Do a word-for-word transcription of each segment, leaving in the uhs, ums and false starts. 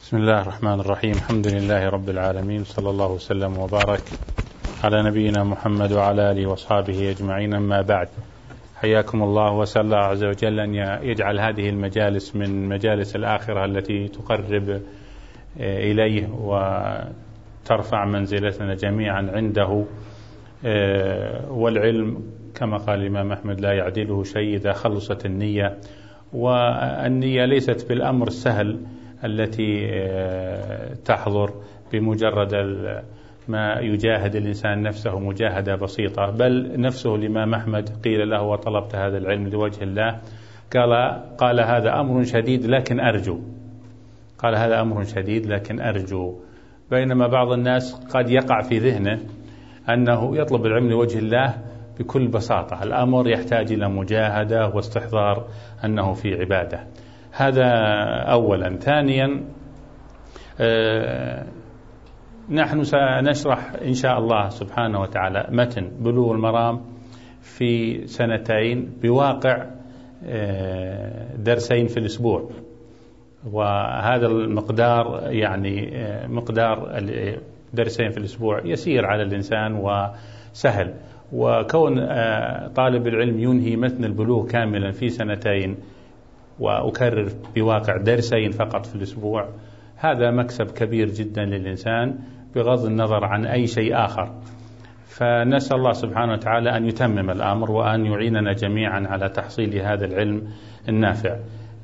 بسم الله الرحمن الرحيم. الحمد لله رب العالمين، صلى الله وسلم وبارك على نبينا محمد وعلى آله وأصحابه أجمعين، أما بعد. حياكم الله، وأسأل الله عز وجل أن يجعل هذه المجالس من مجالس الآخرة التي تقرب إليه وترفع منزلتنا جميعا عنده. والعلم كما قال الإمام أحمد لا يعدله شيء إذا خلصت النية، والنية ليست بالأمر السهل التي تحضر بمجرد ما يجاهد الإنسان نفسه مجاهدة بسيطة، بل نفسه الإمام أحمد قيل له وطلبت هذا العلم لوجه الله، قال قال هذا أمر شديد لكن أرجو قال هذا أمر شديد لكن أرجو بينما بعض الناس قد يقع في ذهنه أنه يطلب العلم لوجه الله بكل بساطة. الأمر يحتاج إلى مجاهدة واستحضار أنه في عبادة. هذا أولا. ثانيا، آه نحن سنشرح إن شاء الله سبحانه وتعالى متن بلوغ المرام في سنتين بواقع آه درسين في الأسبوع، وهذا المقدار يعني آه مقدار درسين في الأسبوع يسير على الإنسان وسهل، وكون آه طالب العلم ينهي متن البلوغ كاملا في سنتين وأكرر بواقع درسين فقط في الأسبوع، هذا مكسب كبير جدا للإنسان بغض النظر عن أي شيء آخر. فنسأل الله سبحانه وتعالى أن يتمم الأمر وأن يعيننا جميعا على تحصيل هذا العلم النافع.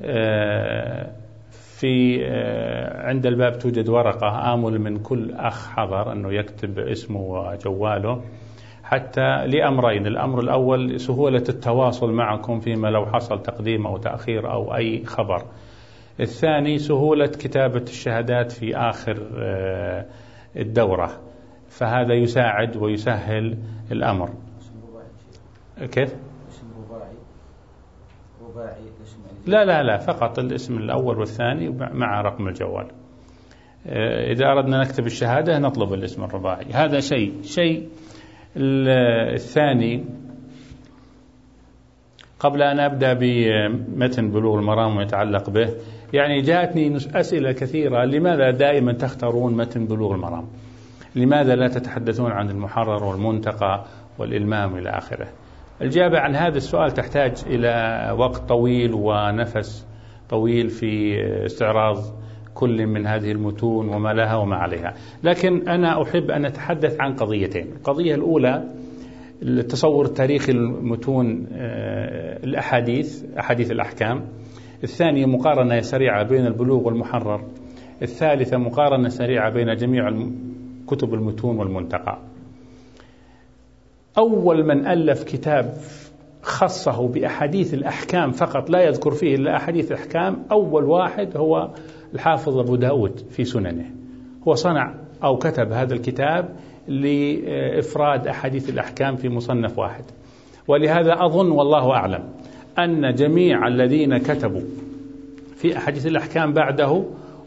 في عند الباب توجد ورقة، آمل من كل أخ حضر أنه يكتب اسمه وجواله، حتى لأمرين: الأمر الأول سهولة التواصل معكم فيما لو حصل تقديم أو تأخير أو أي خبر. الثاني سهولة كتابة الشهادات في آخر الدورة، فهذا يساعد ويسهل الأمر. كيف؟ لا لا لا فقط الاسم الأول والثاني مع رقم الجوال. إذا أردنا نكتب الشهادة نطلب الاسم الرباعي. هذا شيء شيء الثاني، قبل أن أبدأ بمتن بلوغ المرام ويتعلق به، يعني جاءتني أسئلة كثيرة: لماذا دائما تختارون متن بلوغ المرام؟ لماذا لا تتحدثون عن المحرر والمنتقى والإلمام إلى آخره؟ الإجابة عن هذا السؤال تحتاج إلى وقت طويل ونفس طويل في استعراض كل من هذه المتون وما لها وما عليها، لكن أنا أحب أن أتحدث عن قضيتين. القضية الأولى التصور التاريخي المتون الأحاديث أحاديث الأحكام. الثانية مقارنة سريعة بين البلوغ والمحرر. الثالثة مقارنة سريعة بين جميع كتب المتون والمنتقى. أول من ألف كتاب خصه بأحاديث الأحكام فقط لا يذكر فيه إلا أحاديث الأحكام، أول واحد هو الحافظ أبو داود في سننه. هو صنع أو كتب هذا الكتاب لإفراد أحاديث الأحكام في مصنف واحد، ولهذا أظن والله أعلم أن جميع الذين كتبوا في أحاديث الأحكام بعده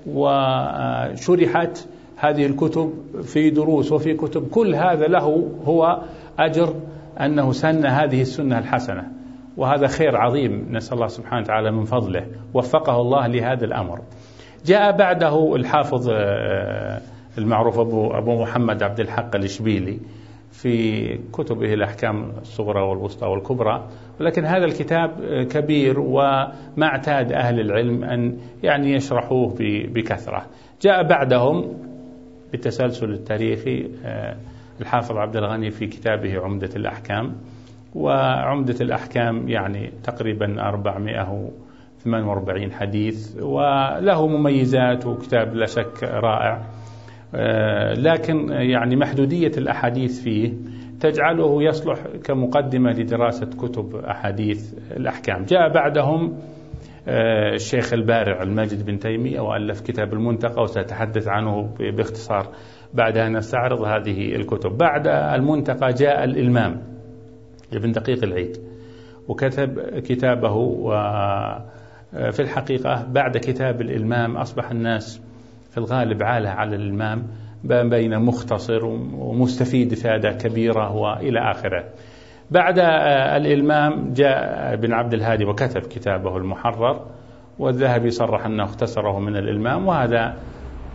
وشرحت هذه الكتب في دروس وفي كتب، كل هذا له هو أجر أنه سن هذه السنة الحسنة، وهذا خير عظيم نسأل الله سبحانه وتعالى من فضله، وفقه الله لهذا الأمر. جاء بعده الحافظ المعروف أبو, أبو محمد عبد الحق الإشبيلي في كتبه الأحكام الصغرى والوسطى والكبرى، ولكن هذا الكتاب كبير وما اعتاد أهل العلم أن يعني يشرحوه بكثرة. جاء بعدهم بالتسلسل التاريخي الحافظ عبد الغني في كتابه عمدة الأحكام، وعمدة الأحكام يعني تقريبا أربعمائة وثمانية وأربعين حديث، وله مميزات وكتاب لا شك رائع، لكن يعني محدودية الأحاديث فيه تجعله يصلح كمقدمة لدراسة كتب أحاديث الأحكام. جاء بعدهم الشيخ البارع الماجد بن تيمية وألف كتاب المنتقى، وسأتحدث عنه باختصار بعد أن نستعرض هذه الكتب. بعد المنتقى جاء الإلمام ابن دقيق العيد وكتب كتابه، وفي الحقيقة بعد كتاب الإلمام أصبح الناس في الغالب عالة على الإلمام بين مختصر ومستفيد إفادة كبيرة وإلى آخره. بعد الإلمام جاء ابن عبد الهادي وكتب كتابه المحرر، والذهبي صرح أنه اختصره من الإلمام، وهذا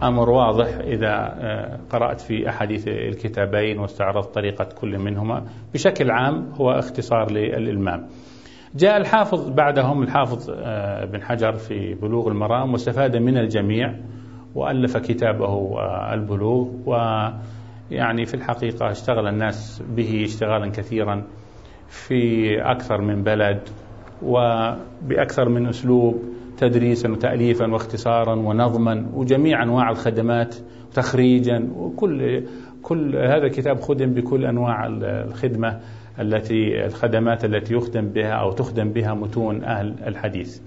أمر واضح إذا قرأت في أحاديث الكتابين واستعرضت طريقة كل منهما. بشكل عام هو اختصار للإلمام. جاء الحافظ بعدهم الحافظ بن حجر في بلوغ المرام واستفاد من الجميع وألف كتابه البلوغ، ويعني في الحقيقة اشتغل الناس به اشتغالا كثيرا في أكثر من بلد وبأكثر من أسلوب، تدريسا وتأليفا واختصارا ونظما وجميع أنواع الخدمات وتخريجا، وكل كل هذا الكتاب خدم بكل أنواع الخدمة التي الخدمات التي يخدم بها أو تخدم بها متون أهل الحديث.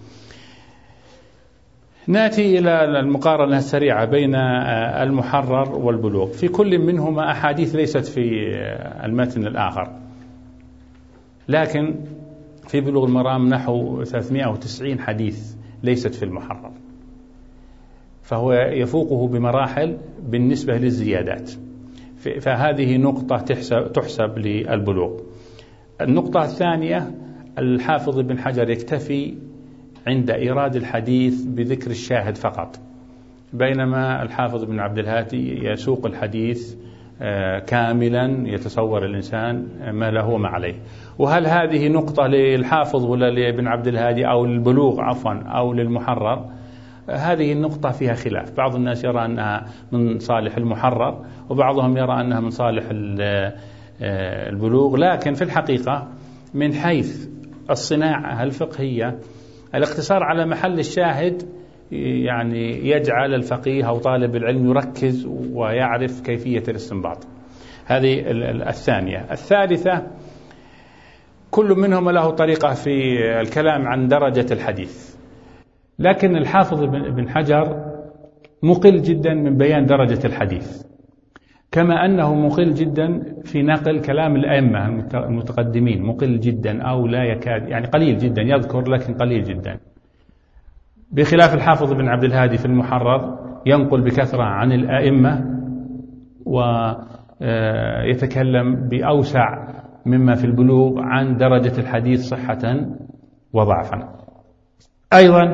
نأتي إلى المقارنة السريعة بين المحرر والبلوغ. في كل منهما أحاديث ليست في المتن الآخر، لكن في بلوغ المرام نحو ثلاثمائة وتسعين حديث ليست في المحرر، فهو يفوقه بمراحل بالنسبة للزيادات، فهذه نقطة تحسب للبلوغ. النقطة الثانية، الحافظ ابن حجر يكتفي عند إيراد الحديث بذكر الشاهد فقط، بينما الحافظ ابن عبد الهادي يسوق الحديث كاملا يتصور الإنسان ما له وما عليه. وهل هذه نقطة للحافظ ولا لابن عبد الهادي أو للبلوغ عفوا أو للمحرر؟ هذه النقطة فيها خلاف. بعض الناس يرى أنها من صالح المحرر وبعضهم يرى أنها من صالح البلوغ، لكن في الحقيقة من حيث الصناعة الفقهية الاقتصار على محل الشاهد يعني يجعل الفقيه أو طالب العلم يركز ويعرف كيفية الاستنباط. هذه الثانية. الثالثة، كل منهم له طريقة في الكلام عن درجة الحديث، لكن الحافظ ابن حجر مقل جدا من بيان درجة الحديث، كما أنه مقل جدا في نقل كلام الأئمة المتقدمين، مقل جدا أو لا يكاد، يعني قليل جدا يذكر لكن قليل جدا، بخلاف الحافظ بن عبد الهادي في المحرر ينقل بكثرة عن الأئمة ويتكلم بأوسع مما في البلوغ عن درجة الحديث صحة وضعفا. أيضا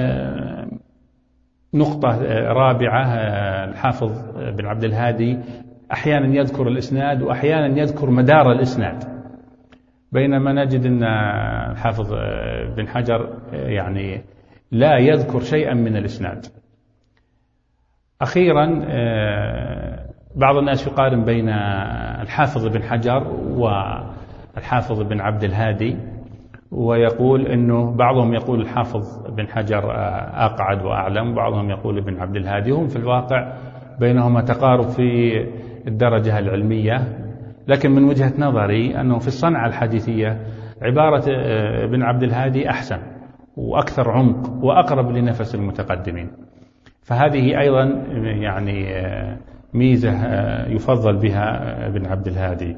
نقطة رابعة، الحافظ بن عبد الهادي أحيانا يذكر الإسناد وأحيانا يذكر مدار الإسناد، بينما نجد أن الحافظ بن حجر يعني لا يذكر شيئا من الإسناد. أخيرا بعض الناس يقارن بين الحافظ بن حجر والحافظ بن عبد الهادي، ويقول أنه بعضهم يقول الحافظ بن حجر أقعد وأعلم، بعضهم يقول ابن عبد الهادي. هم في الواقع بينهما تقارب في الدرجة العلمية، لكن من وجهة نظري أنه في الصنعة الحديثية عبارة ابن عبد الهادي أحسن وأكثر عمق وأقرب لنفس المتقدمين، فهذه أيضا يعني ميزة يفضل بها ابن عبد الهادي.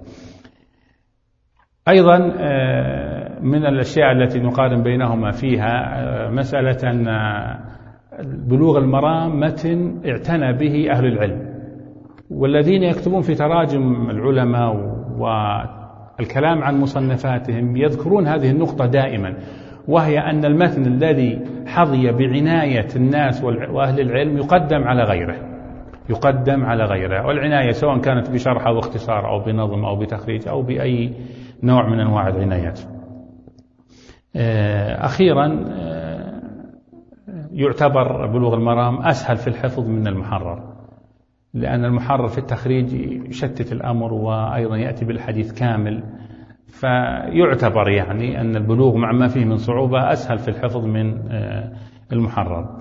أيضا من الأشياء التي نقارن بينهما فيها مسألة أن بلوغ المرام متن اعتنى به أهل العلم، والذين يكتبون في تراجم العلماء والكلام عن مصنفاتهم يذكرون هذه النقطة دائما، وهي أن المتن الذي حظي بعناية الناس وأهل العلم يقدم على غيره، يقدم على غيره، والعناية سواء كانت بشرح أو اختصار أو بنظم أو بتخريج أو بأي نوع من أنواع العنايات. أخيرا يعتبر بلوغ المرام أسهل في الحفظ من المحرر، لأن المحرر في التخريج يشتت الأمر وأيضا يأتي بالحديث كامل، فيعتبر يعني أن البلوغ مع ما فيه من صعوبة أسهل في الحفظ من المحرر.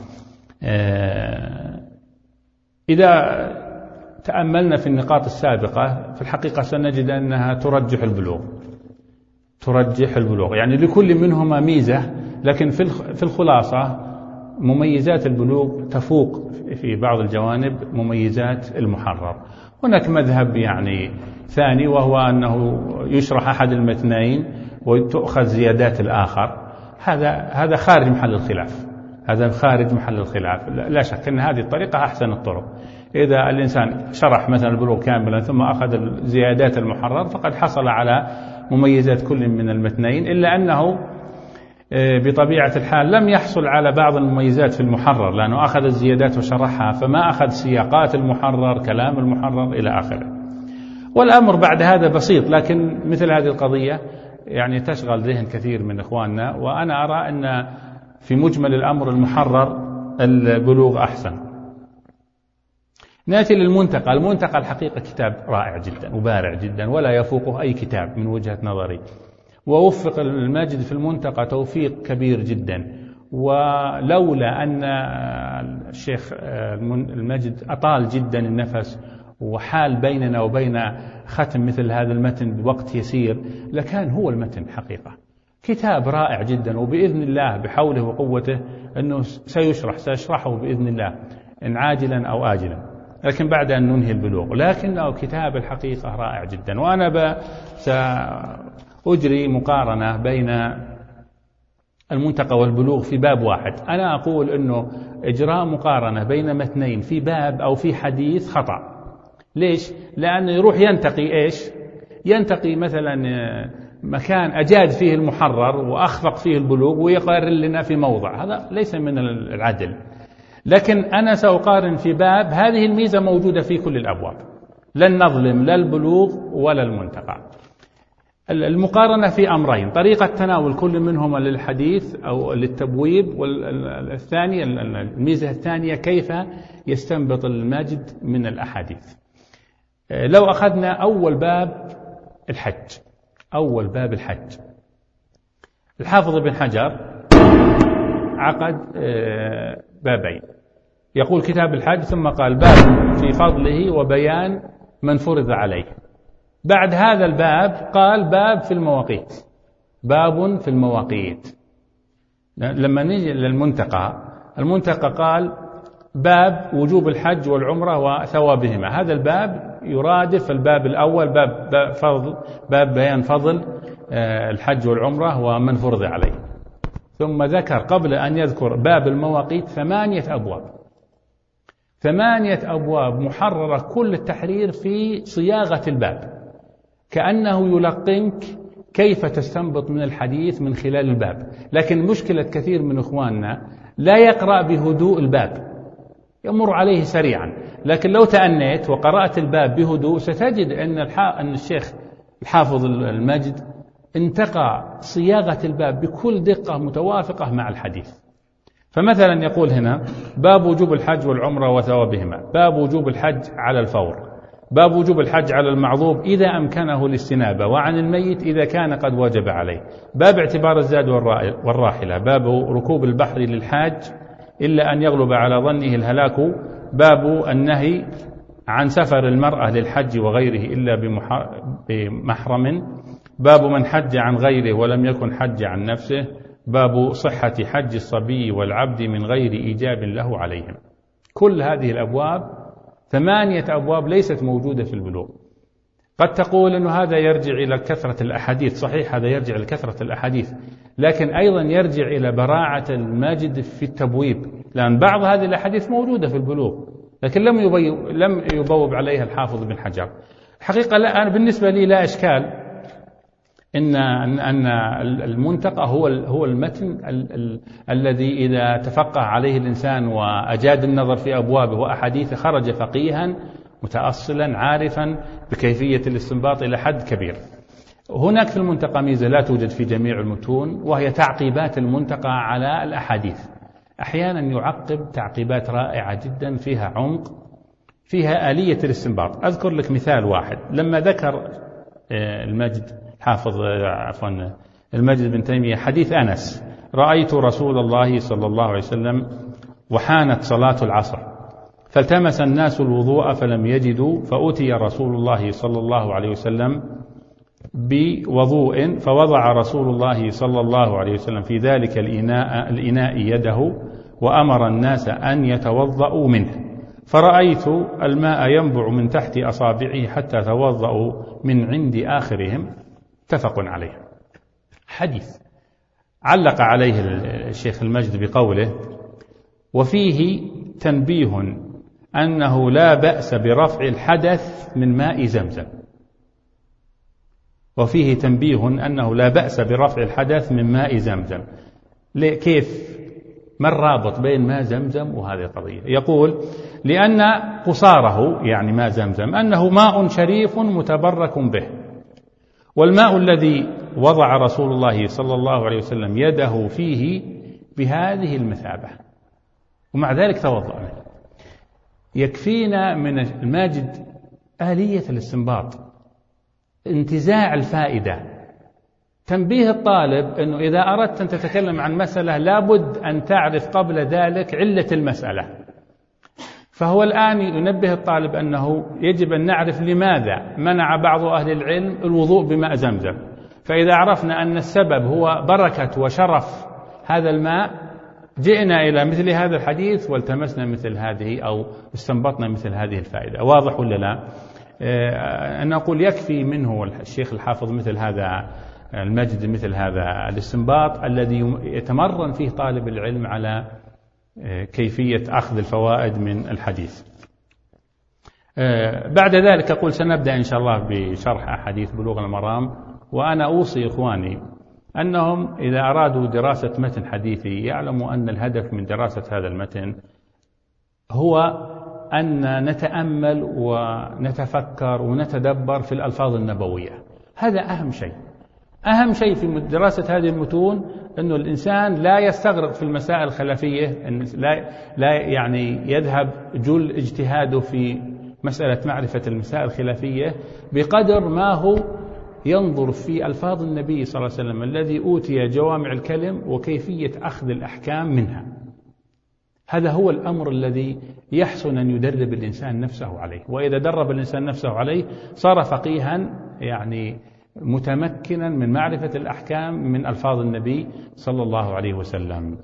إذا تأملنا في النقاط السابقة في الحقيقة سنجد أنها ترجح البلوغ، ترجح البلوغ يعني لكل منهما ميزة، لكن في الخلاصة مميزات البلوغ تفوق في بعض الجوانب مميزات المحرر. هناك مذهب يعني ثاني، وهو أنه يشرح أحد المتنين وتؤخذ زيادات الآخر، هذا هذا خارج محل الخلاف، هذا خارج محل الخلاف، لا شك أن هذه الطريقة أحسن الطرق. إذا الإنسان شرح مثلا البلوغ كاملا ثم أخذ زيادات المحرر فقد حصل على مميزات كل من المتنين، إلا أنه بطبيعة الحال لم يحصل على بعض المميزات في المحرر، لأنه أخذ الزيادات وشرحها، فما أخذ سياقات المحرر، كلام المحرر إلى آخره. والأمر بعد هذا بسيط، لكن مثل هذه القضية يعني تشغل ذهن كثير من إخواننا، وأنا أرى أن في مجمل الأمر المحرر البلوغ أحسن. نأتي للمنتقى. المنتقى الحقيقة كتاب رائع جدا وبارع جدا، ولا يفوقه أي كتاب من وجهة نظري، ووفق الماجد في المنتقى توفيق كبير جدا. ولولا أن الشيخ الماجد أطال جدا النفس وحال بيننا وبين ختم مثل هذا المتن بوقت يسير، لكان هو المتن حقيقة كتاب رائع جدا، وبإذن الله بحوله وقوته أنه سيشرح سيشرحه بإذن الله إن عاجلا أو آجلا، لكن بعد أن ننهي البلوغ. لكنه كتاب الحقيقة رائع جدا. وأنا سأجري مقارنة بين المنتقى والبلوغ في باب واحد. أنا أقول أنه إجراء مقارنة بين متنين في باب أو في حديث خطأ. ليش؟ لأنه يروح ينتقي إيش؟ ينتقي مثلا مكان أجاد فيه المحرر وأخفق فيه البلوغ ويقارن لنا في موضع، هذا ليس من العدل. لكن أنا سأقارن في باب هذه الميزة موجودة في كل الأبواب، لن نظلم لا البلوغ ولا المنتقى. المقارنة في أمرين: طريقة تناول كل منهما للحديث أو للتبويب، والثانية الميزة الثانية كيف يستنبط الماجد من الأحاديث. لو أخذنا أول باب الحج، أول باب الحج، الحافظ ابن حجر عقد بابين، يقول كتاب الحج ثم قال باب في فضله وبيان من فرض عليه. بعد هذا الباب قال باب في المواقيت، باب في المواقيت. لما نيجي للمنتقى، المنتقى قال باب وجوب الحج والعمرة وثوابهما، هذا الباب يرادف الباب الأول باب, باب, فضل باب بيان فضل الحج والعمرة ومن فرض عليه. ثم ذكر قبل أن يذكر باب المواقيت ثمانية أبواب، ثمانية أبواب محررة كل التحرير في صياغة الباب، كأنه يلقنك كيف تستنبط من الحديث من خلال الباب. لكن مشكلة كثير من إخواننا لا يقرأ بهدوء الباب، يمر عليه سريعا. لكن لو تأنيت وقرأت الباب بهدوء ستجد أن, أن الشيخ الحافظ الماجد انتقى صياغة الباب بكل دقة متوافقة مع الحديث. فمثلا يقول هنا باب وجوب الحج والعمرة وثوابهما، باب وجوب الحج على الفور، باب وجوب الحج على المعذوب إذا أمكنه الاستنابة، وعن الميت إذا كان قد وجب عليه، باب اعتبار الزاد والراحلة، باب ركوب البحر للحاج إلا أن يغلب على ظنه الهلاك، باب النهي عن سفر المرأة للحج وغيره إلا بمحرم، باب من حج عن غيره ولم يكن حج عن نفسه، باب صحة حج الصبي والعبد من غير إيجاب له عليهم. كل هذه الأبواب ثمانية أبواب ليست موجودة في البلوغ. قد تقول أنه هذا يرجع إلى كثرة الأحاديث، صحيح هذا يرجع إلى كثرة الأحاديث، لكن أيضا يرجع إلى براعة الماجد في التبويب، لأن بعض هذه الأحاديث موجودة في البلوغ لكن لم يبوب, لم يبوب عليها الحافظ بن حجر. الحقيقة لا، أنا بالنسبة لي لا إشكال إن أن المنتقى هو هو المتن ال ال الذي إذا تفقه عليه الإنسان وأجاد النظر في أبوابه وأحاديثه خرج فقيها متأصلا عارفا بكيفية الاستنباط إلى حد كبير. هناك في المنتقى ميزة لا توجد في جميع المتون، وهي تعقيبات المنتقى على الأحاديث. أحيانا يعقب تعقيبات رائعة جدا فيها عمق، فيها آلية الاستنباط. أذكر لك مثال واحد. لما ذكر المجد حافظ عفوا المجد بن تيمية حديث أنس رأيت رسول الله صلى الله عليه وسلم وحانت صلاة العصر فالتمس الناس الوضوء فلم يجدوا فأتي رسول الله صلى الله عليه وسلم بوضوء فوضع رسول الله صلى الله عليه وسلم في ذلك الإناء, الإناء يده وأمر الناس أن يتوضأوا منه فرأيت الماء ينبع من تحت أصابعه حتى توضأوا من عند آخرهم. اتفق عليه. حديث علق عليه الشيخ المجد بقوله وفيه تنبيه أنه لا بأس برفع الحدث من ماء زمزم، وفيه تنبيه أنه لا بأس برفع الحدث من ماء زمزم. كيف؟ ما الرابط بين ماء زمزم وهذه القضية؟ يقول لأن قصاره يعني ماء زمزم أنه ماء شريف متبرك به، والماء الذي وضع رسول الله صلى الله عليه وسلم يده فيه بهذه المثابة ومع ذلك توضأ منه. يكفينا من الماجد آلية الاستنباط، انتزاع الفائدة، تنبيه الطالب أنه إذا أردت أن تتكلم عن مسألة لابد أن تعرف قبل ذلك علة المسألة. فهو الآن ينبه الطالب أنه يجب أن نعرف لماذا منع بعض أهل العلم الوضوء بماء زمزم، فإذا عرفنا أن السبب هو بركة وشرف هذا الماء جئنا إلى مثل هذا الحديث والتمسنا مثل هذه أو استنبطنا مثل هذه الفائدة. واضح ولا لا؟ أن نقول يكفي منه الشيخ الحافظ مثل هذا المجد، مثل هذا الاستنباط الذي يتمرن فيه طالب العلم على كيفية أخذ الفوائد من الحديث. بعد ذلك أقول سنبدأ إن شاء الله بشرح أحاديث بلوغ المرام، وأنا أوصي إخواني أنهم إذا أرادوا دراسة متن حديثي يعلموا أن الهدف من دراسة هذا المتن هو أن نتأمل ونتفكر ونتدبر في الألفاظ النبوية. هذا أهم شيء. أهم شيء في دراسة هذه المتون أنه الإنسان لا يستغرق في المسائل الخلافية، لا, لا يعني يذهب جل اجتهاده في مسألة معرفة المسائل الخلافية بقدر ما هو ينظر في ألفاظ النبي صلى الله عليه وسلم الذي أوتي جوامع الكلم وكيفية أخذ الأحكام منها. هذا هو الأمر الذي يحسن أن يدرب الإنسان نفسه عليه، وإذا درب الإنسان نفسه عليه صار فقيها يعني متمكنا من معرفة الأحكام من ألفاظ النبي صلى الله عليه وسلم.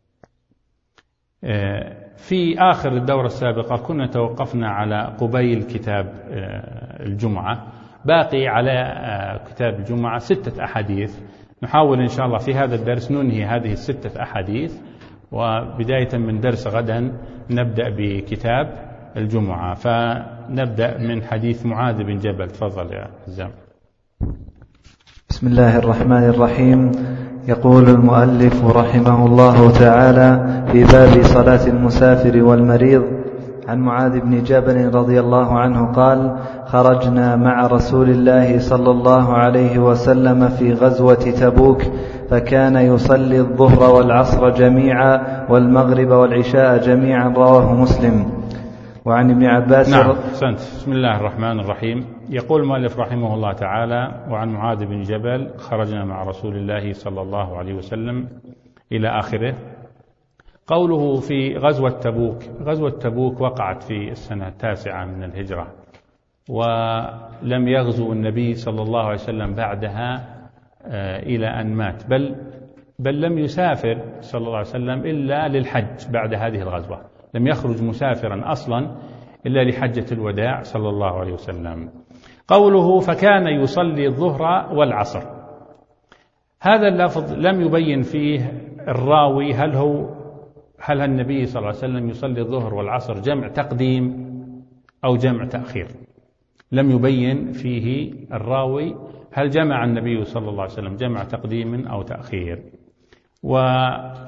في آخر الدورة السابقة كنا توقفنا على قبيل كتاب الجمعة، باقي على كتاب الجمعة ستة أحاديث. نحاول إن شاء الله في هذا الدرس ننهي هذه الستة أحاديث، وبداية من درس غدا نبدأ بكتاب الجمعة. فنبدأ من حديث معاذ بن جبل. تفضل يا زام. بسم الله الرحمن الرحيم. يقول المؤلف رحمه الله تعالى في باب صلاة المسافر والمريض عن معاذ بن جبل رضي الله عنه قال: خرجنا مع رسول الله صلى الله عليه وسلم في غزوة تبوك، فكان يصلي الظهر والعصر جميعا والمغرب والعشاء جميعا، رواه مسلم. وعن ابن عباس. نعم سنت. بسم الله الرحمن الرحيم. يقول المؤلف رحمه الله تعالى: وعن معاذ بن جبل خرجنا مع رسول الله صلى الله عليه وسلم إلى آخره. قوله في غزوة تبوك، غزوة تبوك وقعت في السنة التاسعة من الهجرة، ولم يغزو النبي صلى الله عليه وسلم بعدها إلى أن مات، بل بل لم يسافر صلى الله عليه وسلم إلا للحج بعد هذه الغزوة، لم يخرج مسافرا أصلا إلا لحجة الوداع صلى الله عليه وسلم. قوله فكان يصلي الظهر والعصر، هذا اللفظ لم يبين فيه الراوي هل هو هل النبي صلى الله عليه وسلم يصلي الظهر والعصر جمع تقديم أو جمع تأخير. لم يبين فيه الراوي هل جمع النبي صلى الله عليه وسلم جمع تقديم أو تأخير. وفي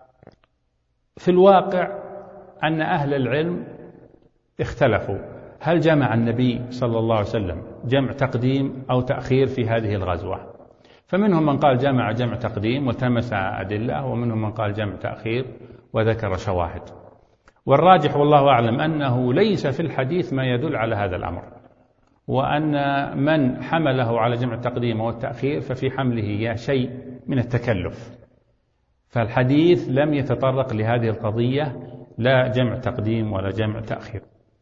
الواقع أن أهل العلم اختلفوا هل جمع النبي صلى الله عليه وسلم جمع تقديم أو تأخير في هذه الغزوة. فمنهم من قال جمع جمع تقديم والتمس أدلة، ومنهم من قال جمع تأخير وذكر شواهد. والراجح والله أعلم أنه ليس في الحديث ما يدل على هذا الأمر، وأن من حمله على جمع التقديم والتأخير ففي حمله شيء من التكلف. فالحديث لم يتطرق لهذه القضية، لا جمع تقديم ولا جمع تأخير.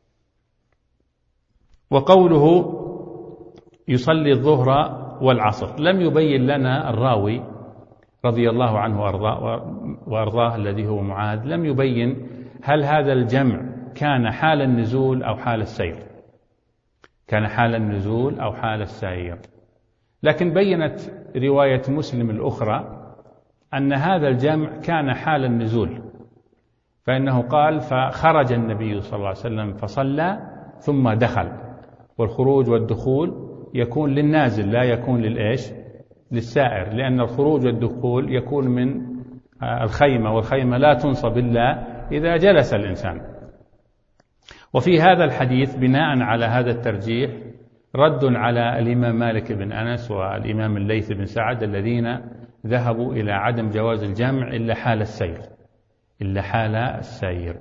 وقوله يصلي الظهر والعصر لم يبين لنا الراوي رضي الله عنه وأرضاه الذي هو معاذ، لم يبين هل هذا الجمع كان حال النزول أو حال السير، كان حال النزول أو حال السير. لكن بينت رواية مسلم الأخرى أن هذا الجمع كان حال النزول، فإنه قال فخرج النبي صلى الله عليه وسلم فصلى ثم دخل، والخروج والدخول يكون للنازل لا يكون للإيش؟ للسائر، لأن الخروج والدخول يكون من الخيمة، والخيمة لا تنصب إلا إذا جلس الإنسان. وفي هذا الحديث بناء على هذا الترجيح رد على الإمام مالك بن أنس والإمام الليث بن سعد الذين ذهبوا إلى عدم جواز الجمع إلا حال السير إلا حال السير.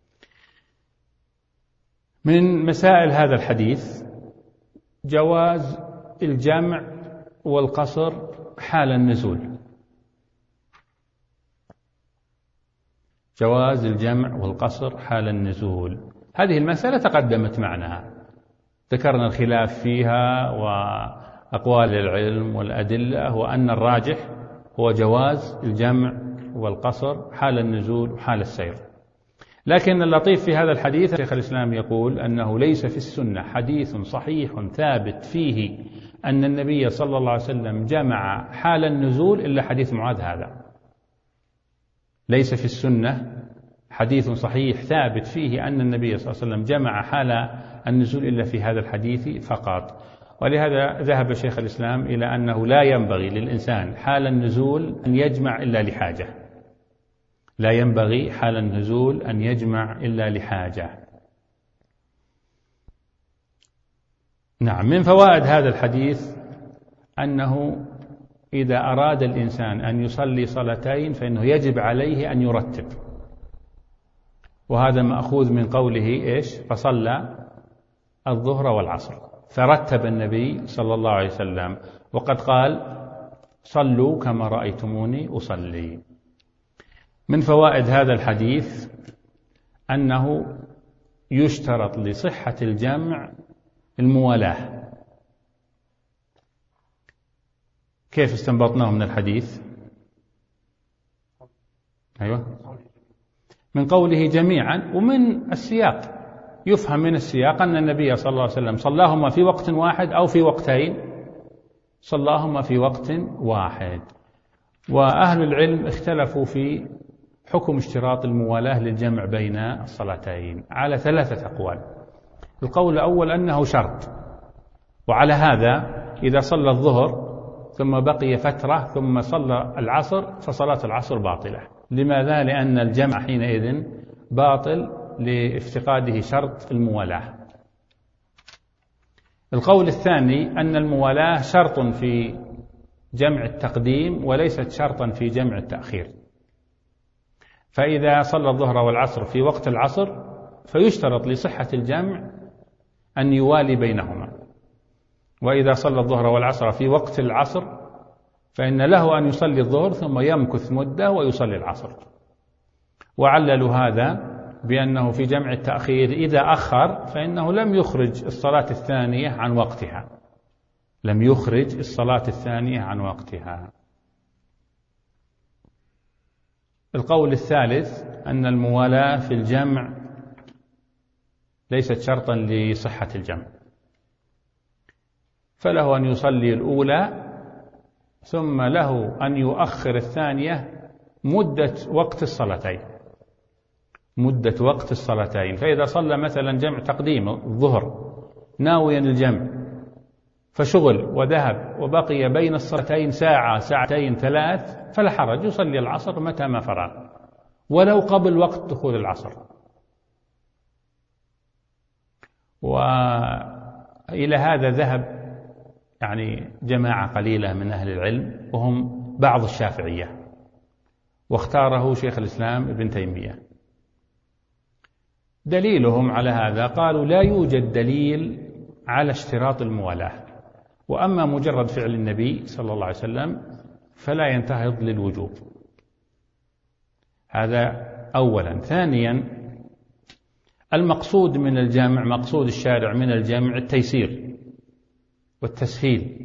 من مسائل هذا الحديث جواز الجمع والقصر حال النزول. جواز الجمع والقصر حال النزول، هذه المسألة تقدمت معنا، ذكرنا الخلاف فيها وأقوال العلم والأدلة، وأن الراجح هو جواز الجمع والقصر حال النزول وحال السير. لكن اللطيف في هذا الحديث شيخ الإسلام يقول أنه ليس في السنة حديث صحيح ثابت فيه أن النبي صلى الله عليه وسلم جمع حال النزول إلا حديث معاذ هذا. ليس في السنة حديث صحيح ثابت فيه أن النبي صلى الله عليه وسلم جمع حال النزول إلا في هذا الحديث فقط. ولهذا ذهب شيخ الإسلام إلى أنه لا ينبغي للإنسان حال النزول أن يجمع إلا لحاجة، لا ينبغي حال النزول أن يجمع إلا لحاجة. نعم، من فوائد هذا الحديث أنه إذا أراد الإنسان أن يصلي صلاتين فإنه يجب عليه أن يرتب، وهذا مأخوذ من قوله إيش؟ فصلى الظهر والعصر، فرتب النبي صلى الله عليه وسلم، وقد قال صلوا كما رأيتموني أصلي. من فوائد هذا الحديث أنه يشترط لصحة الجمع الموالاة. كيف استنبطناه من الحديث؟ أيوة، من قوله جميعا، ومن السياق يفهم من السياق أن النبي صلى الله عليه وسلم صلاهما في وقت واحد أو في وقتين، صلاهما في وقت واحد. وأهل العلم اختلفوا في حكم اشتراط الموالاة للجمع بين الصلاتين على ثلاثة أقوال. القول الأول أنه شرط، وعلى هذا إذا صلى الظهر ثم بقي فترة ثم صلى العصر فصلاة العصر باطلة. لماذا؟ لأن الجمع حينئذ باطل لافتقاده شرط الموالاة. القول الثاني أن الموالاة شرط في جمع التقديم وليست شرطا في جمع التأخير، فإذا صلى الظهر والعصر في وقت العصر فيشترط لصحة الجمع أن يوالي بينهما، وإذا صلى الظهر والعصر في وقت العصر فإن له أن يصلي الظهر ثم يمكث مدة ويصلي العصر. وعللوا هذا بأنه في جمع التأخير إذا أخر فإنه لم يخرج الصلاة الثانية عن وقتها، لم يخرج الصلاة الثانية عن وقتها. القول الثالث أن الموالاة في الجمع ليست شرطا لصحة الجمع، فله أن يصلي الأولى ثم له أن يؤخر الثانية مدة وقت الصلاتين، مدة وقت الصلاتين. فإذا صلى مثلا جمع تقديم الظهر ناويا الجمع فشغل وذهب وبقي بين الصلاتين ساعة ساعتين ثلاث فلا حرج، يصلي العصر متى ما فرغ ولو قبل وقت دخول العصر. وإلى هذا ذهب يعني جماعة قليلة من أهل العلم وهم بعض الشافعية، واختاره شيخ الإسلام ابن تيمية. دليلهم على هذا قالوا لا يوجد دليل على اشتراط الموالاة، وأما مجرد فعل النبي صلى الله عليه وسلم فلا ينتهض للوجوب. هذا أولا. ثانيا، المقصود من الجمع، مقصود الشارع من الجمع التيسير والتسهيل.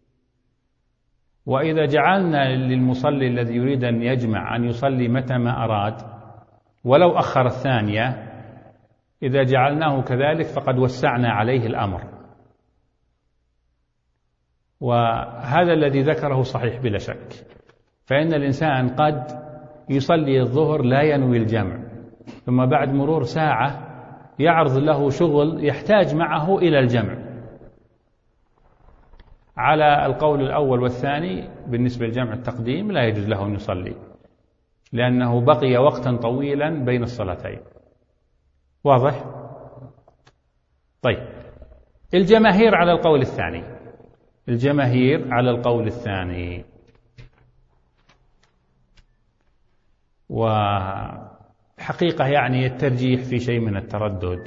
وإذا جعلنا للمصلي الذي يريد أن يجمع أن يصلي متى ما أراد ولو أخر الثانية، إذا جعلناه كذلك فقد وسعنا عليه الأمر. وهذا الذي ذكره صحيح بلا شك، فإن الإنسان قد يصلي الظهر لا ينوي الجمع، ثم بعد مرور ساعة يعرض له شغل يحتاج معه إلى الجمع. على القول الأول والثاني بالنسبة لجمع التقديم لا يجوز له أن يصلي، لأنه بقي وقتا طويلا بين الصلاتين. واضح؟ طيب، الجماهير على القول الثاني الجماهير على القول الثاني وحقيقة يعني الترجيح في شيء من التردد،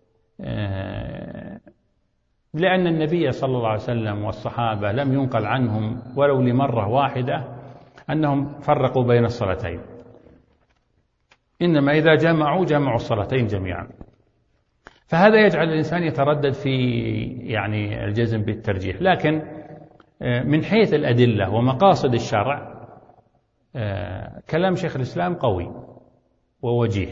لأن النبي صلى الله عليه وسلم والصحابة لم ينقل عنهم ولو لمرة واحدة أنهم فرقوا بين الصلاتين، إنما إذا جمعوا جمعوا الصلاتين جميعا. فهذا يجعل الإنسان يتردد في يعني الجزم بالترجيح. لكن من حيث الأدلة ومقاصد الشرع كلام شيخ الإسلام قوي ووجيه،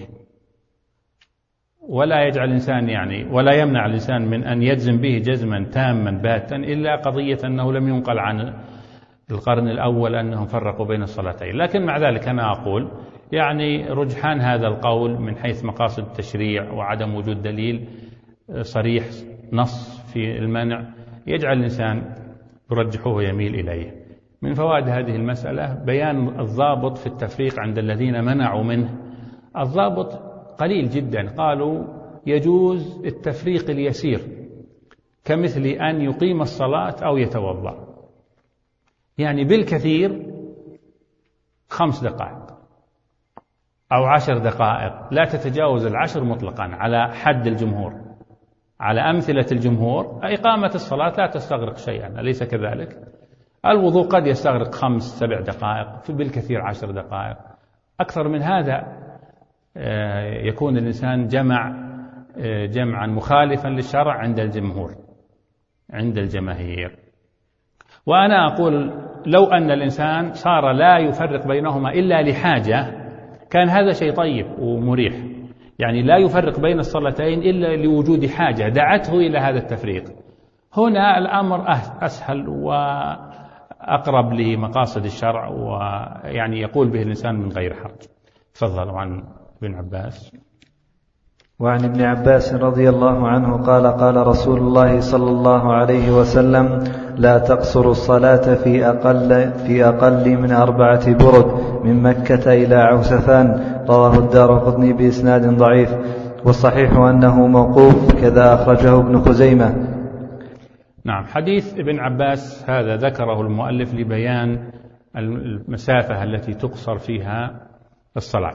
ولا يجعل الإنسان يعني ولا يمنع الإنسان من أن يجزم به جزما تاما باتا، إلا قضية أنه لم ينقل عن القرن الأول أنهم فرقوا بين الصلاتين. لكن مع ذلك أنا أقول يعني رجحان هذا القول من حيث مقاصد التشريع وعدم وجود دليل صريح نص في المنع يجعل الإنسان يرجحه ويميل إليه. من فوائد هذه المسألة بيان الضابط في التفريق عند الذين منعوا منه. الضابط قليل جدا، قالوا يجوز التفريق اليسير كمثل أن يقيم الصلاة أو يتوضأ، يعني بالكثير خمس دقائق أو عشر دقائق، لا تتجاوز العشر مطلقا على حد الجمهور، على أمثلة الجمهور. إقامة الصلاة لا تستغرق شيئا، أليس كذلك؟ الوضوء قد يستغرق خمس سبع دقائق، في بالكثير عشر دقائق. أكثر من هذا يكون الإنسان جمع جمعا مخالفا للشرع عند الجمهور عند الجماهير. وأنا أقول لو أن الإنسان صار لا يفرق بينهما إلا لحاجة كان هذا شيء طيب ومريح، يعني لا يفرق بين الصلاتين إلا لوجود حاجة دعته إلى هذا التفريق. هنا الأمر أسهل وأقرب لمقاصد الشرع، ويعني يقول به الإنسان من غير حرج. تفضل. عن ابن عباس. وعن ابن عباس رضي الله عنه قال قال رسول الله صلى الله عليه وسلم: لا تقصروا الصلاة في أقل, في أقل من أربعة برد من مكة إلى عوسفان. رواه الدارقطني بإسناد ضعيف، والصحيح أنه موقوف، كذا أخرجه ابن خزيمة. نعم، حديث ابن عباس هذا ذكره المؤلف لبيان المسافة التي تقصر فيها الصلاة،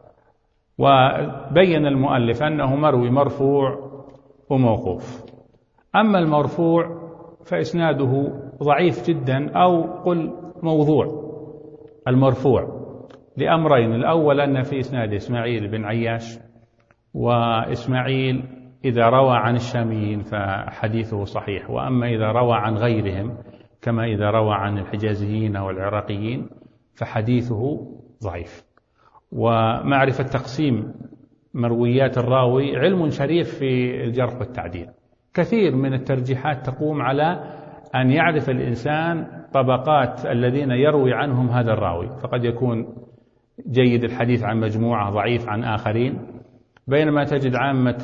وبين المؤلف أنه مروي مرفوع وموقوف. أما المرفوع فإسناده ضعيف جدا، أو قل موضوع. المرفوع لأمرين: الأول أن في إسناد إسماعيل بن عياش، وإسماعيل إذا روى عن الشاميين فحديثه صحيح، وأما إذا روى عن غيرهم كما إذا روى عن الحجازيين أو العراقيين فحديثه ضعيف. ومعرفة تقسيم مرويات الراوي علم شريف في الجرح والتعديل. كثير من الترجيحات تقوم على أن يعرف الإنسان طبقات الذين يروي عنهم هذا الراوي، فقد يكون جيد الحديث عن مجموعة، ضعيف عن آخرين، بينما تجد عامة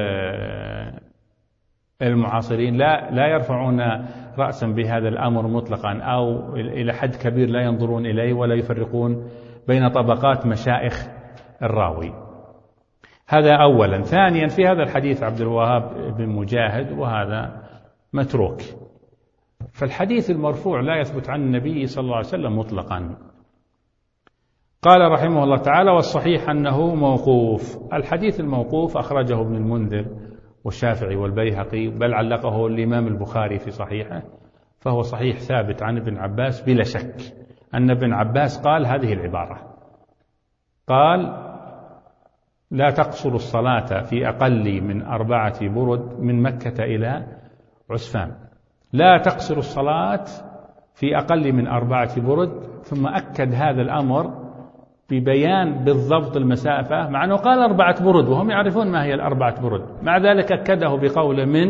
المعاصرين لا لا يرفعون رأسا بهذا الأمر مطلقا، أو إلى حد كبير لا ينظرون إليه ولا يفرقون بين طبقات مشايخ الراوي. هذا أولا. ثانيا، في هذا الحديث عبد الوهاب بن مجاهد، وهذا متروك. فالحديث المرفوع لا يثبت عن النبي صلى الله عليه وسلم مطلقا. قال رحمه الله تعالى: والصحيح أنه موقوف. الحديث الموقوف أخرجه ابن المنذر والشافعي والبيهقي، بل علقه الإمام البخاري في صحيحه، فهو صحيح ثابت عن ابن عباس بلا شك أن ابن عباس قال هذه العبارة، قال: لا تقصر الصلاة في أقل من أربعة برد من مكة إلى عسفان. لا تقصر الصلاة في أقل من أربعة برد، ثم أكد هذا الأمر ببيان بالضبط المسافة، مع أنه قال أربعة برد وهم يعرفون ما هي الأربعة برد، مع ذلك أكده بقول من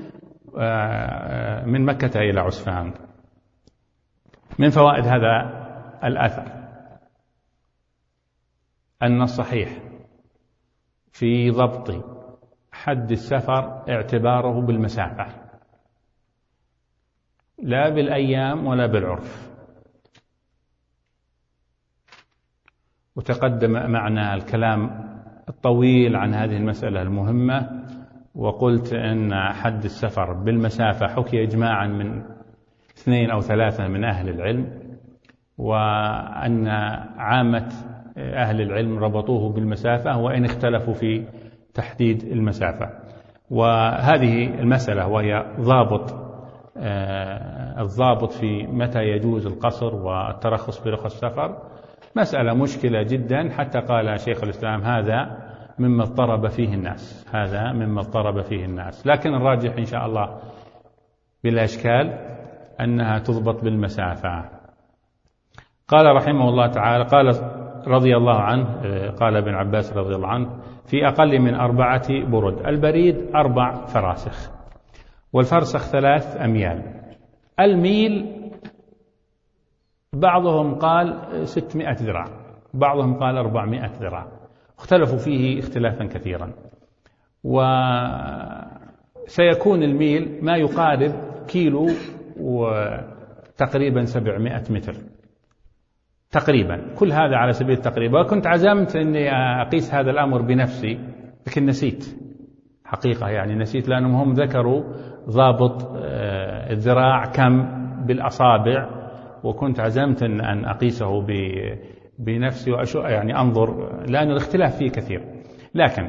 من مكة إلى عسفان. من فوائد هذا الأثر أن الصحيح في ضبط حد السفر اعتباره بالمسافة لا بالأيام ولا بالعرف. وتقدم معنا الكلام الطويل عن هذه المسألة المهمة، وقلت أن حد السفر بالمسافة حكي إجماعا من اثنين أو ثلاثة من أهل العلم، وأن عامة أهل العلم ربطوه بالمسافة وإن اختلفوا في تحديد المسافة. وهذه المسألة وهي ضابط الضابط في متى يجوز القصر والترخص برخص السفر مسألة مشكلة جدا، حتى قال شيخ الإسلام هذا مما اضطرب فيه الناس، هذا مما اضطرب فيه الناس. لكن الراجح إن شاء الله بلا إشكال أنها تضبط بالمسافة. قال رحمه الله تعالى، قال رضي الله عنه، قال ابن عباس رضي الله عنه في أقل من أربعة برد. البريد أربع فراسخ، والفرسخ ثلاث أميال. الميل بعضهم قال ستمائة ذراع، بعضهم قال أربعمائة ذراع، اختلفوا فيه اختلافا كثيرا. وسيكون الميل ما يقارب كيلو وتقريبا سبعمائة متر تقريبا، كل هذا على سبيل التقريب. وكنت عزمت أني أقيس هذا الأمر بنفسي لكن نسيت حقيقة، يعني نسيت، لأنهم هم ذكروا ضابط الذراع كم بالأصابع، وكنت عزمت أن أقيسه بنفسي وأشو يعني أنظر، لأن الاختلاف فيه كثير. لكن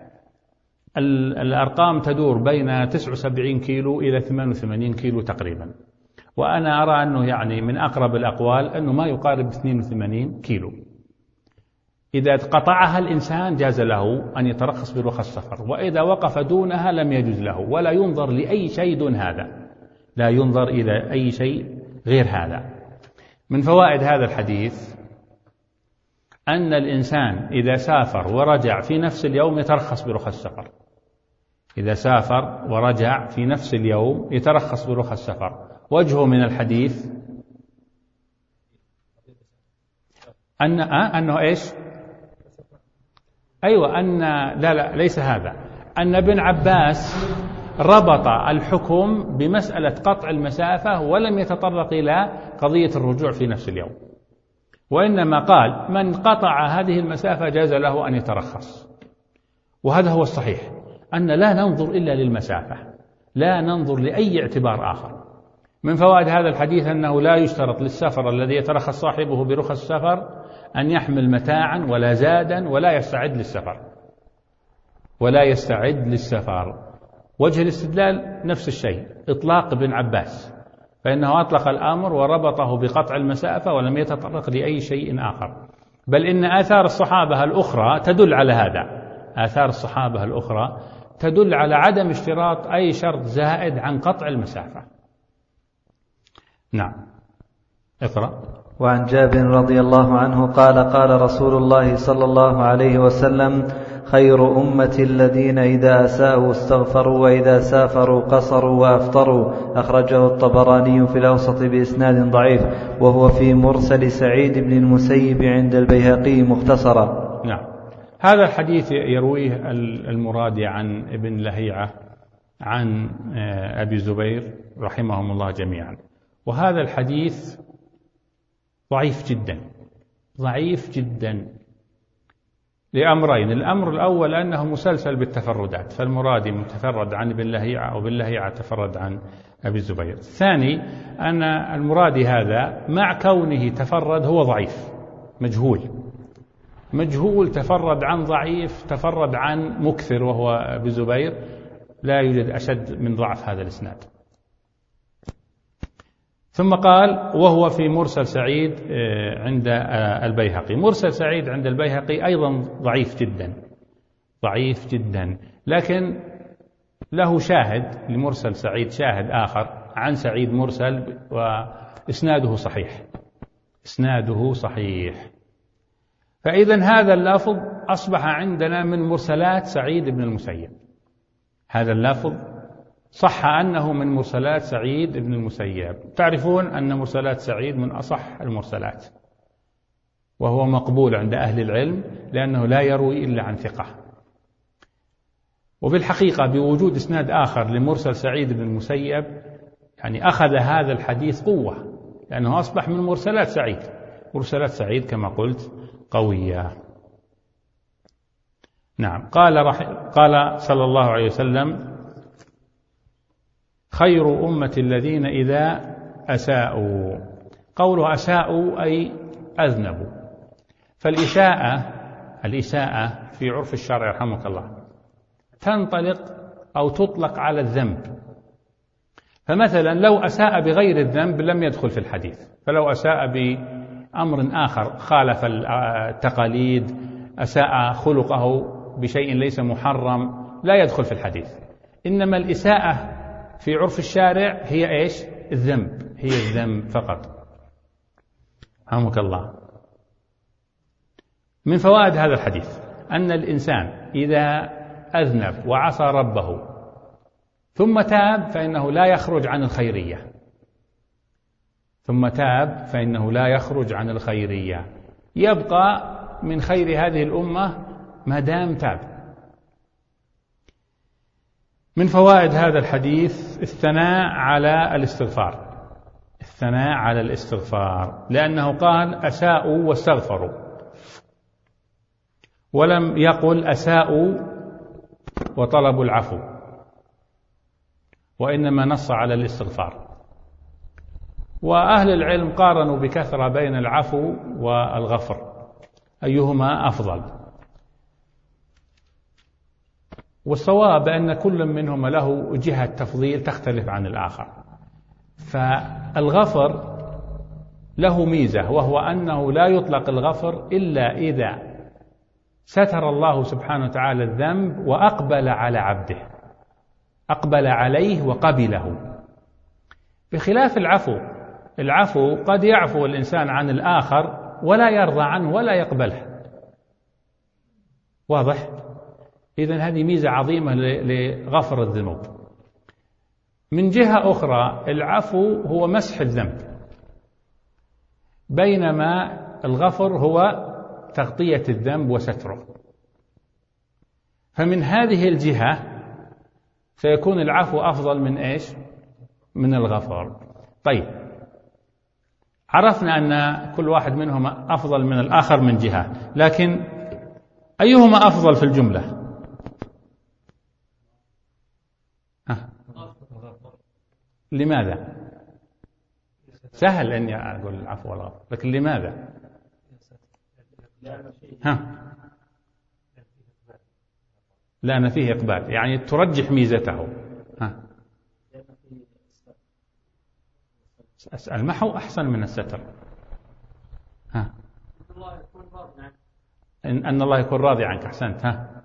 الأرقام تدور بين تسعة وسبعين كيلو إلى ثمانية وثمانين كيلو تقريبا، وأنا أرى أنه يعني من أقرب الأقوال أنه ما يقارب اثنين وثمانين كيلو. إذا قطعها الإنسان جاز له أن يترخص برخص السفر، وإذا وقف دونها لم يجوز له، ولا ينظر لأي شيء دون هذا، لا ينظر إلى أي شيء غير هذا. من فوائد هذا الحديث أن الإنسان إذا سافر ورجع في نفس اليوم يترخص برخص السفر، إذا سافر ورجع في نفس اليوم يترخص برخص السفر. وجهه من الحديث أن أه أنه إيش؟ أيوة، أن لا لا ليس هذا، أن ابن عباس ربط الحكم بمسألة قطع المسافة ولم يتطرق إلى قضية الرجوع في نفس اليوم، وإنما قال من قطع هذه المسافة جاز له أن يترخص. وهذا هو الصحيح، أن لا ننظر إلا للمسافة، لا ننظر لأي اعتبار آخر. من فوائد هذا الحديث أنه لا يشترط للسفر الذي يترخص صاحبه برخص السفر أن يحمل متاعا ولا زادا ولا يستعد للسفر ولا يستعد للسفر. وجه الاستدلال نفس الشيء، إطلاق ابن عباس، فإنه أطلق الأمر وربطه بقطع المسافة ولم يتطرق لأي شيء آخر. بل إن آثار الصحابة الأخرى تدل على هذا، آثار الصحابة الأخرى تدل على عدم اشتراط أي شرط زائد عن قطع المسافة. نعم، اقرأ. وعن جابر رضي الله عنه قال قال رسول الله صلى الله عليه وسلم خير أمتي الذين إذا أساءوا استغفروا وإذا سافروا قصروا وأفطروا. أخرجه الطبراني في الأوسط بإسناد ضعيف، وهو في مرسل سعيد بن المسيب عند البيهقي مختصرا. نعم، هذا الحديث يرويه المرادي عن ابن لهيعة عن أبي الزبير رحمهم الله جميعا. وهذا الحديث ضعيف جدا، ضعيف جدا لأمرين. الأمر الأول أنه مسلسل بالتفردات، فالمرادي متفرد عن ابن لهيعة وابن لهيعة تفرد عن أبي الزبير. الثاني أن المرادي هذا مع كونه تفرد هو ضعيف، مجهول مجهول تفرد عن ضعيف تفرد عن مكثر وهو أبي الزبير، لا يوجد أشد من ضعف هذا الإسناد. ثم قال وهو في مرسل سعيد عند البيهقي. مرسل سعيد عند البيهقي أيضا ضعيف جدا، ضعيف جدا، لكن له شاهد لمرسل سعيد، شاهد آخر عن سعيد مرسل، وإسناده صحيح، إسناده صحيح. فإذن هذا اللفظ أصبح عندنا من مرسلات سعيد بن المسيب، هذا اللفظ صح أنه من مرسلات سعيد بن المسيب. تعرفون أن مرسلات سعيد من أصح المرسلات، وهو مقبول عند أهل العلم لأنه لا يروي إلا عن ثقة. وبالحقيقة بوجود إسناد آخر لمرسل سعيد بن المسيب يعني أخذ هذا الحديث قوة، لأنه أصبح من مرسلات سعيد. مرسلات سعيد كما قلت قوية. نعم. قال, رح... قال صلى الله عليه وسلم: خير أمة الذين إذا أساءوا. قوله أساءوا أي أذنبوا. فالإساءة الإساءة في عرف الشرع رحمك الله تنطلق أو تطلق على الذنب. فمثلا لو أساء بغير الذنب لم يدخل في الحديث. فلو أساء بأمر آخر خالف التقاليد، أساء خلقه بشيء ليس محرم، لا يدخل في الحديث. إنما الإساءة في عرف الشارع هي إيش؟ الذنب، هي الذنب فقط. رحمك الله. من فوائد هذا الحديث أن الإنسان إذا أذنب وعصى ربه ثم تاب فإنه لا يخرج عن الخيرية ثم تاب فإنه لا يخرج عن الخيرية يبقى من خير هذه الأمة ما دام تاب. من فوائد هذا الحديث الثناء على الاستغفار الثناء على الاستغفار لأنه قال أساءوا واستغفروا، ولم يقل أساءوا وطلبوا العفو، وإنما نص على الاستغفار. وأهل العلم قارنوا بكثرة بين العفو والغفر أيهما أفضل، والصواب أن كل منهما له جهة تفضيل تختلف عن الآخر. فالغفر له ميزة، وهو أنه لا يطلق الغفر إلا إذا ستر الله سبحانه وتعالى الذنب وأقبل على عبده، أقبل عليه وقبله، بخلاف العفو. العفو قد يعفو الإنسان عن الآخر ولا يرضى عنه ولا يقبله. واضح؟ إذن هذه ميزة عظيمة لغفر الذنوب. من جهة أخرى العفو هو مسح الذنب، بينما الغفر هو تغطية الذنب وستره. فمن هذه الجهة سيكون العفو أفضل من إيش؟ من الغفر. طيب، عرفنا أن كل واحد منهما أفضل من الآخر من جهة، لكن أيهما أفضل في الجملة؟ ها. لماذا؟ سهل أني أقول العفو والغفر، لكن لماذا؟ ها. لأن فيه إقبال، يعني ترجح ميزته. ها. المحو أحسن من الستر. ها. إن أن الله يكون راضي عنك. أحسنت. ها.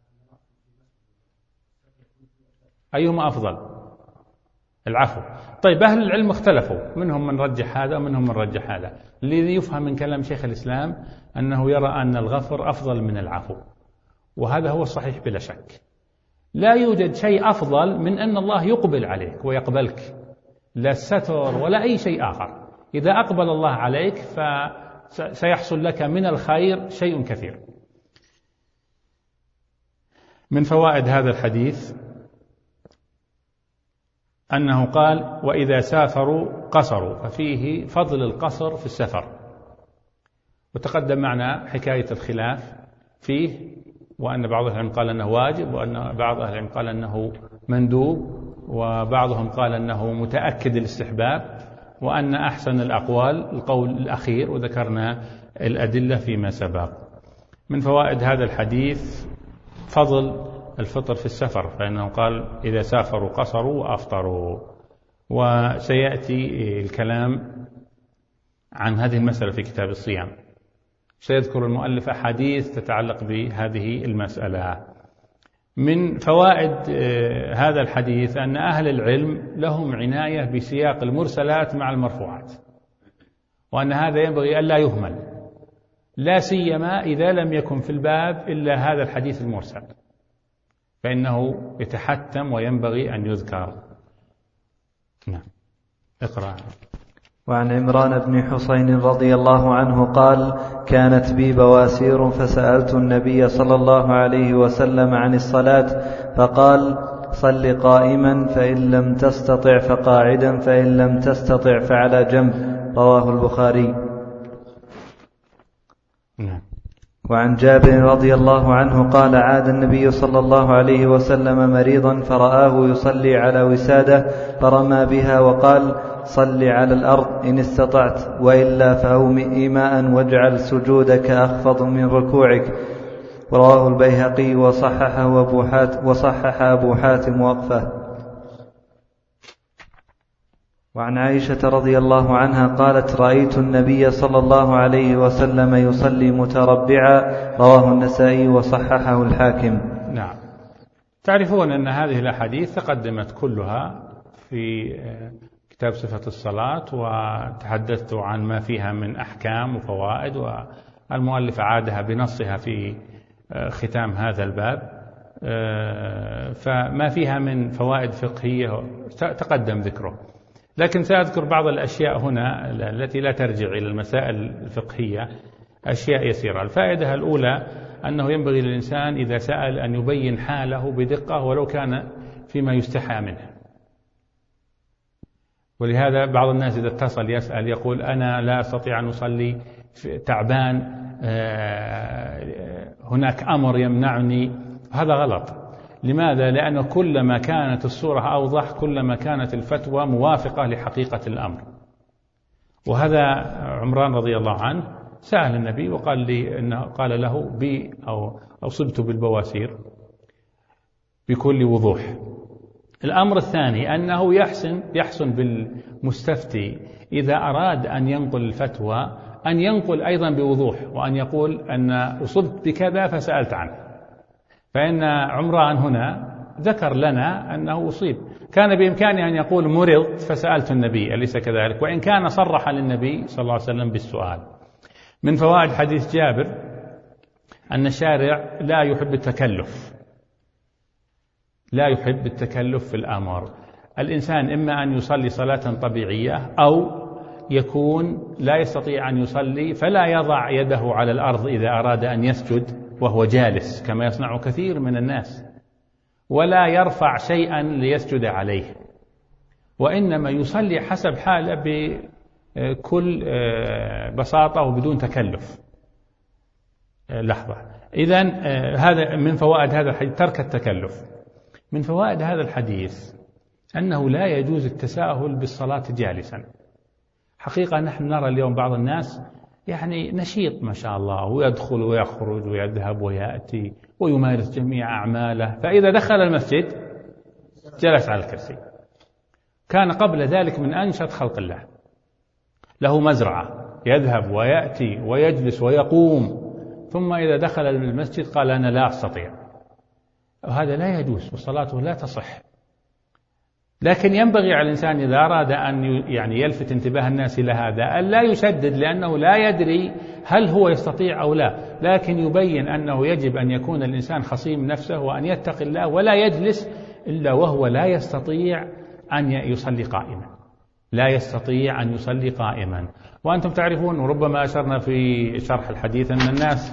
أيهما أفضل؟ العفو. طيب، أهل العلم اختلفوا، منهم من رجح هذا ومنهم من رجح هذا. الذي يفهم من كلام شيخ الإسلام أنه يرى أن الغفر أفضل من العفو، وهذا هو الصحيح بلا شك. لا يوجد شيء أفضل من أن الله يقبل عليك ويقبلك، لا الستر ولا أي شيء آخر. إذا أقبل الله عليك فسيحصل لك من الخير شيء كثير. من فوائد هذا الحديث أنه قال: وإذا سافروا قصروا، ففيه فضل القصر في السفر. وتقدم معنا حكاية الخلاف فيه، وأن بعض أهل العلم قال أنه واجب، وأن بعض أهل العلم قال أنه مندوب، وبعضهم قال أنه متأكد الاستحباب، وأن أحسن الأقوال القول الأخير، وذكرنا الأدلة فيما سبق. من فوائد هذا الحديث فضل الفطر في السفر، فإنه قال: إذا سافروا قصروا وأفطروا. وسيأتي الكلام عن هذه المسألة في كتاب الصيام، سيذكر المؤلف أحاديث تتعلق بهذه المسألة. من فوائد هذا الحديث أن أهل العلم لهم عناية بسياق المرسلات مع المرفوعات، وأن هذا ينبغي ألا يهمل، لا سيما إذا لم يكن في الباب إلا هذا الحديث المرسل، فإنه يتحتم وينبغي أن يذكر. نعم. اقرأ. وعن عمران بن حسين رضي الله عنه قال: كانت بي بواسير فسألت النبي صلى الله عليه وسلم عن الصلاة فقال: صل قائما، فإن لم تستطع فقاعدا، فإن لم تستطع فعلى جنب. رواه البخاري. نعم. وعن جابر رضي الله عنه قال عاد النبي صلى الله عليه وسلم مريضا فرآه يصلي على وسادة فرمى بها وقال صل على الأرض إن استطعت وإلا فأومئ ماء واجعل سجودك أخفض من ركوعك. رواه البيهقي وصححه أبو حاتم, وصحح أبو حاتم وقفه. وعن عائشة رضي الله عنها قالت رأيت النبي صلى الله عليه وسلم يصلي متربعا. رواه النسائي وصححه الحاكم. نعم. تعرفون أن هذه الأحاديث تقدمت كلها في كتاب صفة الصلاة، وتحدثت عن ما فيها من أحكام وفوائد، والمؤلف عادها بنصها في ختام هذا الباب، فما فيها من فوائد فقهية تقدم ذكره. لكن سأذكر بعض الأشياء هنا التي لا ترجع إلى المسائل الفقهية، أشياء يسيرة. الفائدة الأولى أنه ينبغي للإنسان إذا سأل أن يبين حاله بدقة ولو كان فيما يستحى منه. ولهذا بعض الناس إذا اتصل يسأل يقول أنا لا أستطيع أن أصلي تعبان، هناك أمر يمنعني. هذا غلط. لماذا؟ لأنه كلما كانت الصورة أوضح كلما كانت الفتوى موافقة لحقيقة الأمر. وهذا عمران رضي الله عنه سأل النبي وقال لي إنه قال له بي أو أصبت بالبواسير بكل وضوح. الأمر الثاني أنه يحسن يحسن بالمستفتي إذا أراد أن ينقل الفتوى أن ينقل أيضا بوضوح، وأن يقول أن أصبت بكذا فسألت عنه. فإن عمران هنا ذكر لنا أنه أصيب، كان بإمكانه أن يقول مرضت فسألت النبي، أليس كذلك؟ وإن كان صرح للنبي صلى الله عليه وسلم بالسؤال. من فوائد حديث جابر أن الشارع لا يحب التكلف، لا يحب التكلف في الأمر. الإنسان إما أن يصلي صلاة طبيعية أو يكون لا يستطيع أن يصلي فلا يضع يده على الأرض إذا أراد أن يسجد وهو جالس كما يصنع كثير من الناس، ولا يرفع شيئا ليسجد عليه، وإنما يصلي حسب حاله بكل بساطة وبدون تكلف. لحظة. إذن هذا من فوائد هذا الحديث ترك التكلف. من فوائد هذا الحديث أنه لا يجوز التساهل بالصلاة جالسا. حقيقة نحن نرى اليوم بعض الناس يعني نشيط ما شاء الله، ويدخل ويخرج ويذهب ويأتي ويمارس جميع أعماله، فإذا دخل المسجد جلس على الكرسي. كان قبل ذلك من أنشط خلق الله، له مزرعة يذهب ويأتي ويجلس ويقوم، ثم إذا دخل المسجد قال أنا لا أستطيع. وهذا لا يجوز وصلاته لا تصح. لكن ينبغي على الإنسان إذا أراد أن يعني يلفت انتباه الناس إلى هذا أن لا يشدد، لأنه لا يدري هل هو يستطيع أو لا، لكن يبين أنه يجب أن يكون الإنسان خصيم نفسه وأن يتقي الله ولا يجلس إلا وهو لا يستطيع أن يصلي قائما، لا يستطيع أن يصلي قائما. وأنتم تعرفون وربما أشرنا في شرح الحديث أن الناس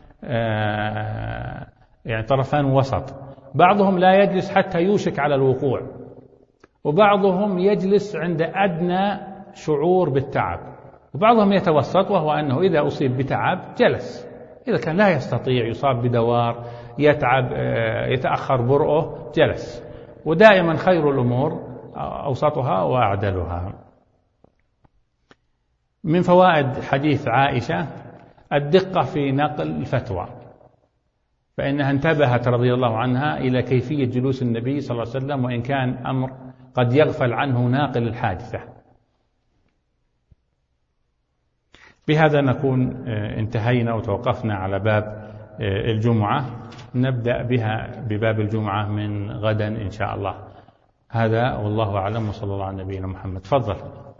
يعني طرفان وسط، بعضهم لا يجلس حتى يوشك على الوقوع، وبعضهم يجلس عند أدنى شعور بالتعب، وبعضهم يتوسط وهو أنه إذا أصيب بتعب جلس، إذا كان لا يستطيع يصاب بدوار يتعب يتأخر برؤه جلس. ودائما خير الأمور أوسطها وأعدلها. من فوائد حديث عائشة الدقة في نقل الفتوى، فإنها انتبهت رضي الله عنها إلى كيفية جلوس النبي صلى الله عليه وسلم، وإن كان أمر قد يغفل عنه ناقل الحادثة. بهذا نكون انتهينا وتوقفنا على باب الجمعة، نبدأ بها بباب الجمعة من غدا إن شاء الله. هذا والله أعلم، وصلى الله على نبينا محمد. تفضل.